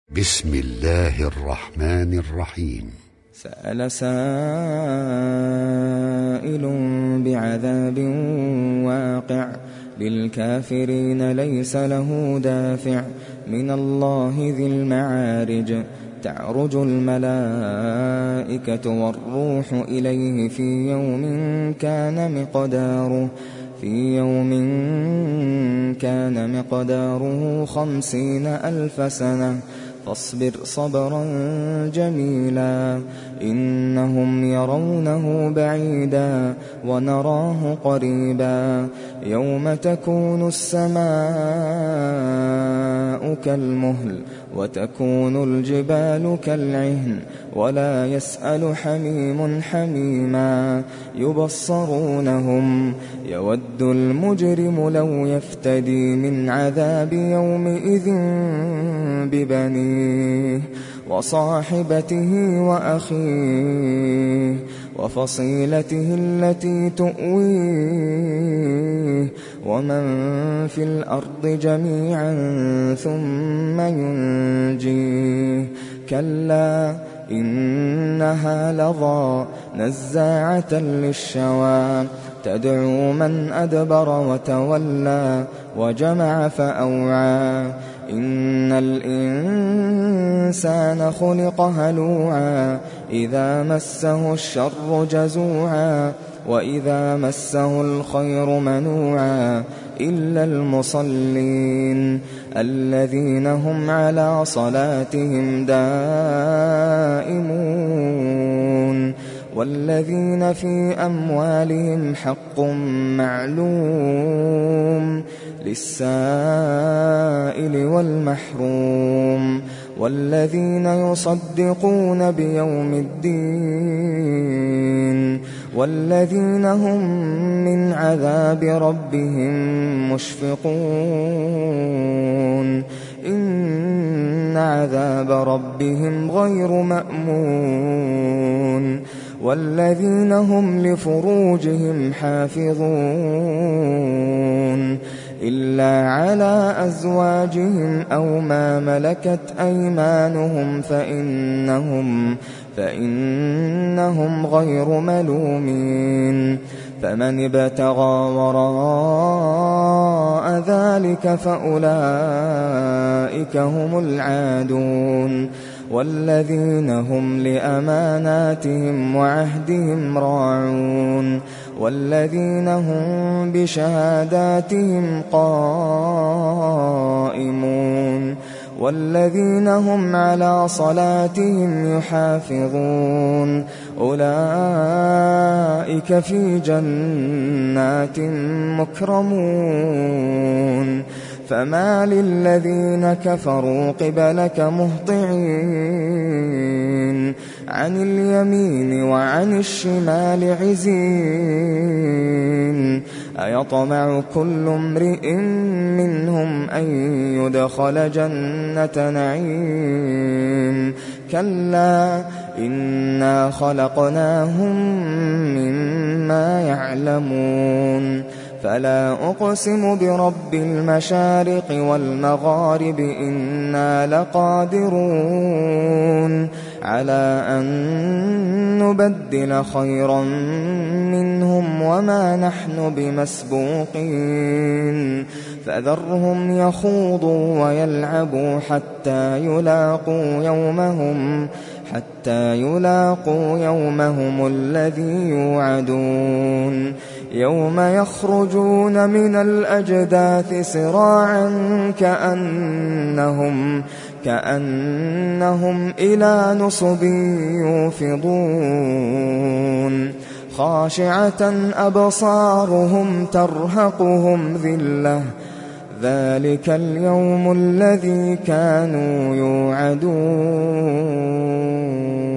بسم الله الرحمن الرحيم. سأل سائل بعذاب واقع للكافرين ليس له دافع من الله ذي المعارج تعرج الملائكة والروح إليه في يوم كان مقداره 50,000 سنة فاصبر صبرا جميلا إنهم يرونه بعيدا ونراه قريبا يوم تكون السماء كالمهل وتكون الجبال كالعهن ولا يسأل حميم حميما يبصرونهم يود المجرم لو يفتدي من عذاب يومئذ ببنيه وصاحبته وأخيه وفصيلته التي تؤويه ومن في الأرض جميعا ثم ينجيه كلا إنها لظى نزاعة للشوى تدعو من أدبر وتولى وجمع فأوعى إن الإنسان خلق هلوعا إذا مسه الشر جزوعا وإذا مسه الخير منوعا إلا المصلين الذين هم على صلاتهم دائمون والذين في أموالهم حق معلوم للسائل والمحروم والذين يصدقون بيوم الدين والذين هم من عذاب ربهم مشفقون إن عذاب ربهم غير مأمون والذين هم لفروجهم حافظون إلا على أزواجهم أو ما ملكت أيمانهم فإنهم غير ملومين فمن ابتغى وراء ذلك فأولئك هم العادون والذين هم لأماناتهم وعهدهم راعون والذين هم بشهاداتهم قائمون والذين هم على صلاتهم يحافظون أولئك في جنات مكرمون فما للذين كفروا قبلك مهطعين عن اليمين وعن الشمال عزين أيطمع كل امرئ منهم أن يدخل جنة نعيم كلا إنا خلقناهم مما يعلمون فلا أقسم برب المشارق والمغارب إنا لقادرون على أن نبدل خيرا منهم وما نحن بمسبوقين فذرهم يخوضوا ويلعبوا حتى يلاقوا يومهم الذي يوعدون يوم يخرجون من الأجداث سراعا كأنهم إلى نصب يوفضون خاشعة أبصارهم ترهقهم ذلة ذلك اليوم الذي كانوا يوعدون.